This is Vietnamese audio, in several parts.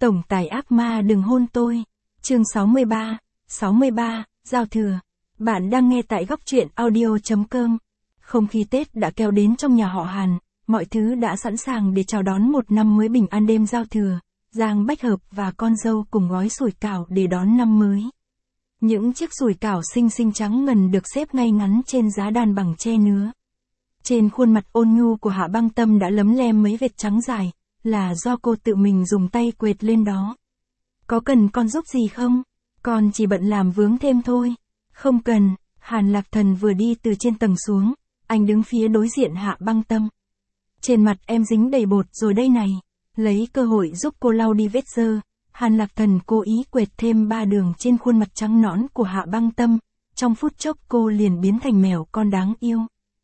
Tổng tài ác ma đừng hôn tôi. Chương 63, Giao thừa. Bạn đang nghe tại góc truyện audio.com. Không khí Tết đã kéo đến trong nhà họ Hàn, mọi thứ đã sẵn sàng để chào đón một năm mới bình an. Đêm giao thừa, Giang Bách Hợp và con dâu cùng gói sủi cảo để đón năm mới. Những chiếc sủi cảo xinh xinh trắng ngần được xếp ngay ngắn trên giá đàn bằng tre nứa. Trên khuôn mặt ôn nhu của Hạ Băng Tâm đã lấm lem mấy vệt trắng dài, là do cô tự mình dùng tay quệt lên đó. Có cần con giúp gì không? Con chỉ bận làm vướng thêm thôi. Không cần. Hàn Lạc Thần vừa đi từ trên tầng xuống, anh đứng phía đối diện Hạ Băng Tâm. Trên mặt em dính đầy bột rồi đây này. Lấy cơ hội giúp cô lau đi vết dơ, Hàn Lạc Thần cố ý quệt thêm 3 đường trên khuôn mặt trắng nõn của Hạ Băng Tâm. Trong phút chốc cô liền biến thành mèo con đáng yêu.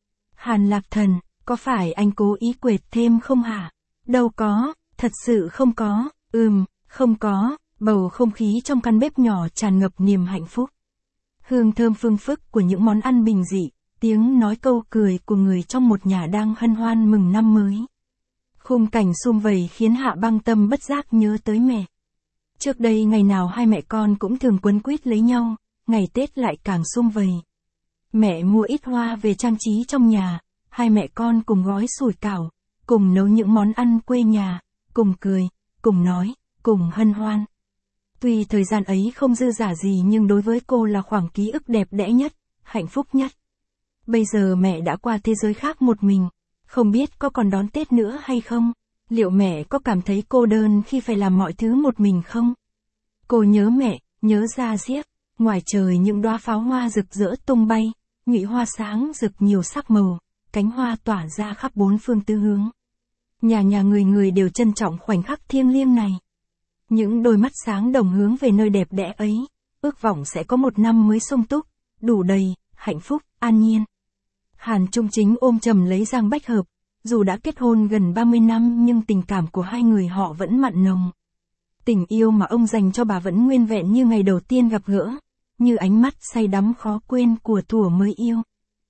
Hàn Lạc Thần, có phải anh cố ý quệt thêm không hả? Đâu có, thật sự không có. Không có. Bầu không khí trong căn bếp nhỏ tràn ngập niềm hạnh phúc. Hương thơm phương phức của những món ăn bình dị, tiếng nói câu cười của người trong một nhà đang hân hoan mừng năm mới. Khung cảnh sum vầy khiến Hạ Băng Tâm bất giác nhớ tới mẹ. Trước đây ngày nào hai mẹ con cũng thường quấn quýt lấy nhau, ngày Tết lại càng sum vầy. Mẹ mua ít hoa về trang trí trong nhà, hai mẹ con cùng gói sủi cảo, cùng nấu những món ăn quê nhà, cùng cười, cùng nói, cùng hân hoan. Tuy thời gian ấy không dư dả gì nhưng đối với cô là khoảng ký ức đẹp đẽ nhất, hạnh phúc nhất. Bây giờ mẹ đã qua thế giới khác một mình, không biết có còn đón Tết nữa hay không? Liệu mẹ có cảm thấy cô đơn khi phải làm mọi thứ một mình không? Cô nhớ mẹ, nhớ ra diết, ngoài trời những đóa pháo hoa rực rỡ tung bay, nhụy hoa sáng rực nhiều sắc màu, cánh hoa tỏa ra khắp bốn phương tứ hướng. Nhà nhà người người đều trân trọng khoảnh khắc thiêng liêng này. Những đôi mắt sáng đồng hướng về nơi đẹp đẽ ấy, ước vọng sẽ có một năm mới sung túc, đủ đầy, hạnh phúc, an nhiên. Hàn Trung Chính ôm chầm lấy Giang Bách Hợp, dù đã kết hôn gần 30 năm nhưng tình cảm của hai người họ vẫn mặn nồng. Tình yêu mà ông dành cho bà vẫn nguyên vẹn như ngày đầu tiên gặp gỡ, như ánh mắt say đắm khó quên của thuở mới yêu.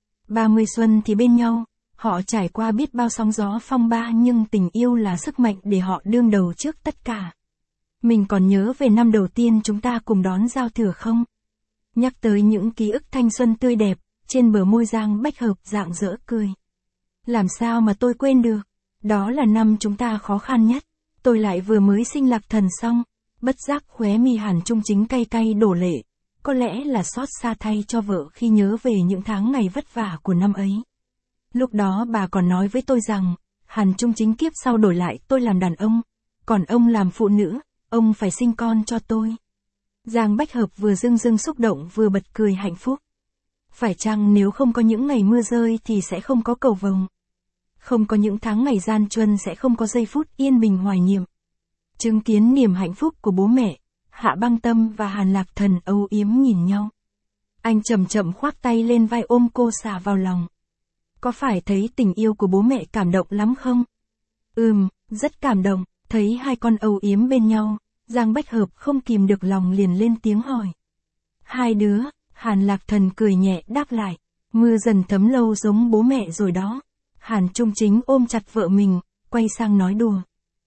30 xuân thì bên nhau, họ trải qua biết bao sóng gió phong ba nhưng tình yêu là sức mạnh để họ đương đầu trước tất cả. Mình còn nhớ về năm đầu tiên chúng ta cùng đón giao thừa không? Nhắc tới những ký ức thanh xuân tươi đẹp, trên bờ môi Giang Bách Hợp rạng rỡ cười. Làm sao mà tôi quên được? Đó là năm chúng ta khó khăn nhất. Tôi lại vừa mới sinh Lạc Thần xong, bất giác khóe mi Hàn Trung Chính cay cay đổ lệ. Có lẽ là xót xa thay cho vợ khi nhớ về những tháng ngày vất vả của năm ấy. Lúc đó bà còn nói với tôi rằng, Hàn Trung Chính kiếp sau đổi lại tôi làm đàn ông, còn ông làm phụ nữ, ông phải sinh con cho tôi. Giang Bách Hợp vừa dưng xúc động vừa bật cười hạnh phúc. Phải chăng nếu không có những ngày mưa rơi thì sẽ không có cầu vồng? Không có những tháng ngày gian truân sẽ không có giây phút yên bình hoài niệm. Chứng kiến niềm hạnh phúc của bố mẹ, Hạ Băng Tâm và Hàn Lạc Thần âu yếm nhìn nhau. Anh chậm chậm khoác tay lên vai ôm cô xả vào lòng. Có phải thấy tình yêu của bố mẹ cảm động lắm không? Rất cảm động. Thấy hai con âu yếm bên nhau, Giang Bách Hợp không kìm được lòng liền lên tiếng hỏi. Hai đứa, Hàn Lạc Thần cười nhẹ đáp lại. Mưa dần thấm lâu giống bố mẹ rồi đó. Hàn Trung Chính ôm chặt vợ mình, quay sang nói đùa.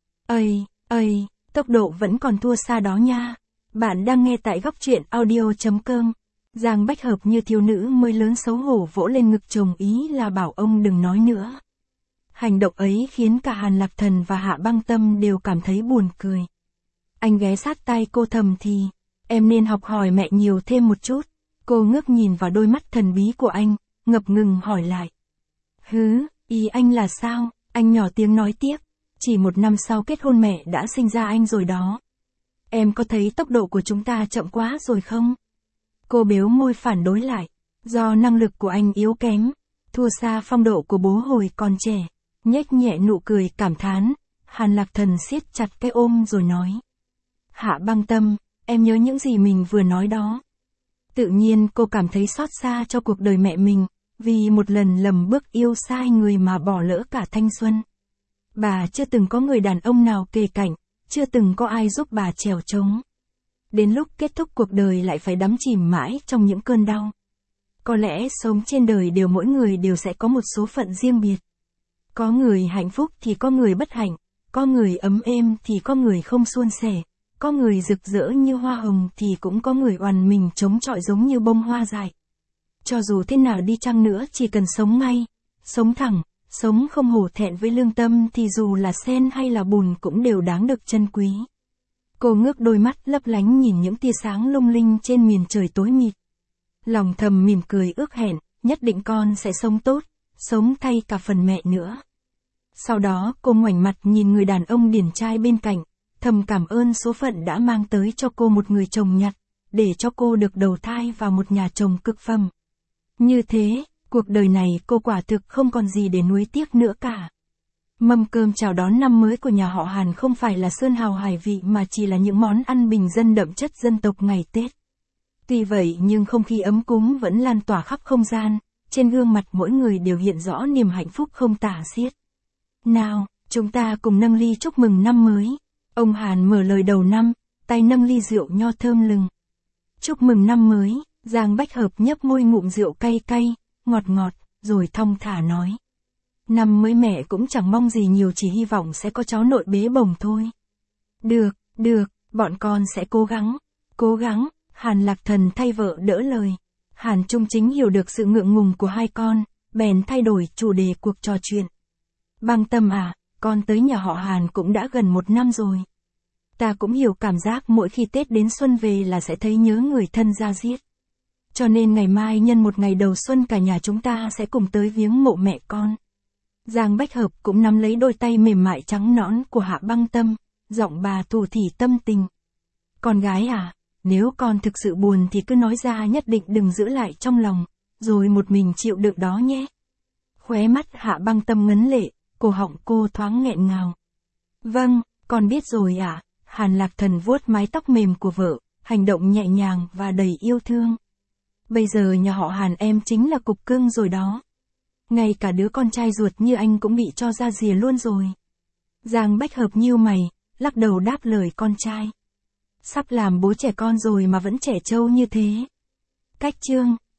Tốc độ vẫn còn thua xa đó nha. Bạn đang nghe tại góc truyện audio.com. Giang Bách Hợp như thiếu nữ mới lớn xấu hổ vỗ lên ngực chồng ý là bảo ông đừng nói nữa. Hành động ấy khiến cả Hàn Lạc Thần và Hạ Băng Tâm đều cảm thấy buồn cười. Anh ghé sát tai cô thầm thì, em nên học hỏi mẹ nhiều thêm một chút. Cô ngước nhìn vào đôi mắt thần bí của anh, ngập ngừng hỏi lại. Ý anh là sao? Anh nhỏ tiếng nói tiếp. Chỉ một năm sau kết hôn mẹ đã sinh ra anh rồi đó. Em có thấy tốc độ của chúng ta chậm quá rồi không? Cô bếu môi phản đối lại. Do năng lực của anh yếu kém, thua xa phong độ của bố hồi còn trẻ. Nhếch nhẹ nụ cười cảm thán, Hàn Lạc Thần siết chặt cái ôm rồi nói. Hạ Băng Tâm, em nhớ những gì mình vừa nói đó. Tự nhiên cô cảm thấy xót xa cho cuộc đời mẹ mình, vì một lần lầm bước yêu sai người mà bỏ lỡ cả thanh xuân. Bà chưa từng có người đàn ông nào kề cạnh, chưa từng có ai giúp bà trèo trống. Đến lúc kết thúc cuộc đời lại phải đắm chìm mãi trong những cơn đau. Có lẽ sống trên đời mỗi người đều sẽ có một số phận riêng biệt. Có người hạnh phúc thì có người bất hạnh, có người ấm êm thì có người không suôn sẻ, Có người rực rỡ như hoa hồng thì cũng có người oằn mình chống chọi giống như bông hoa dại. Cho dù thế nào đi chăng nữa chỉ cần sống ngay, sống thẳng, sống không hổ thẹn với lương tâm thì dù là sen hay là bùn cũng đều đáng được trân quý. Cô ngước đôi mắt lấp lánh nhìn những tia sáng lung linh trên miền trời tối mịt. Lòng thầm mỉm cười ước hẹn, nhất định con sẽ sống tốt, sống thay cả phần mẹ nữa. Sau đó cô ngoảnh mặt nhìn người đàn ông điển trai bên cạnh, thầm cảm ơn số phận đã mang tới cho cô một người chồng nhặt, để cho cô được đầu thai vào một nhà chồng cực phẩm. Như thế, cuộc đời này cô quả thực không còn gì để nuối tiếc nữa cả. Mâm cơm chào đón năm mới của nhà họ Hàn không phải là sơn hào hải vị mà chỉ là những món ăn bình dân đậm chất dân tộc ngày Tết. Tuy vậy nhưng không khí ấm cúng vẫn lan tỏa khắp không gian, trên gương mặt mỗi người đều hiện rõ niềm hạnh phúc không tả xiết. Nào, chúng ta cùng nâng ly chúc mừng năm mới. Ông Hàn mở lời đầu năm, tay nâng ly rượu nho thơm lừng. Chúc mừng năm mới, Giang Bách Hợp nhấp môi ngụm rượu cay cay, ngọt ngọt, rồi thong thả nói. Năm mới mẹ cũng chẳng mong gì nhiều, chỉ hy vọng sẽ có cháu nội bế bồng thôi. Được, bọn con sẽ cố gắng, Hàn Lạc Thần thay vợ đỡ lời. Hàn Trung Chính hiểu được sự ngượng ngùng của hai con, bèn thay đổi chủ đề cuộc trò chuyện. Băng Tâm à, con tới nhà họ Hàn cũng đã gần 1 năm rồi. Ta cũng hiểu cảm giác mỗi khi Tết đến xuân về là sẽ thấy nhớ người thân ra diết. Cho nên ngày mai nhân một ngày đầu xuân cả nhà chúng ta sẽ cùng tới viếng mộ mẹ con. Giang Bách Hợp cũng nắm lấy đôi tay mềm mại trắng nõn của Hạ Băng Tâm, giọng bà thủ thỉ tâm tình. Con gái à, nếu con thực sự buồn thì cứ nói ra, nhất định đừng giữ lại trong lòng, rồi một mình chịu đựng đó nhé. Khóe mắt Hạ Băng Tâm ngấn lệ, cổ họng cô thoáng nghẹn ngào. Vâng, con biết rồi ạ. Hàn Lạc Thần vuốt mái tóc mềm của vợ, hành động nhẹ nhàng và đầy yêu thương. Bây giờ nhà họ Hàn em chính là cục cưng rồi đó. Ngay cả đứa con trai ruột như anh cũng bị cho ra rìa luôn rồi. Giang Bách Hợp nhíu mày, lắc đầu đáp lời con trai. Sắp làm bố trẻ con rồi mà vẫn trẻ trâu như thế. Cách chương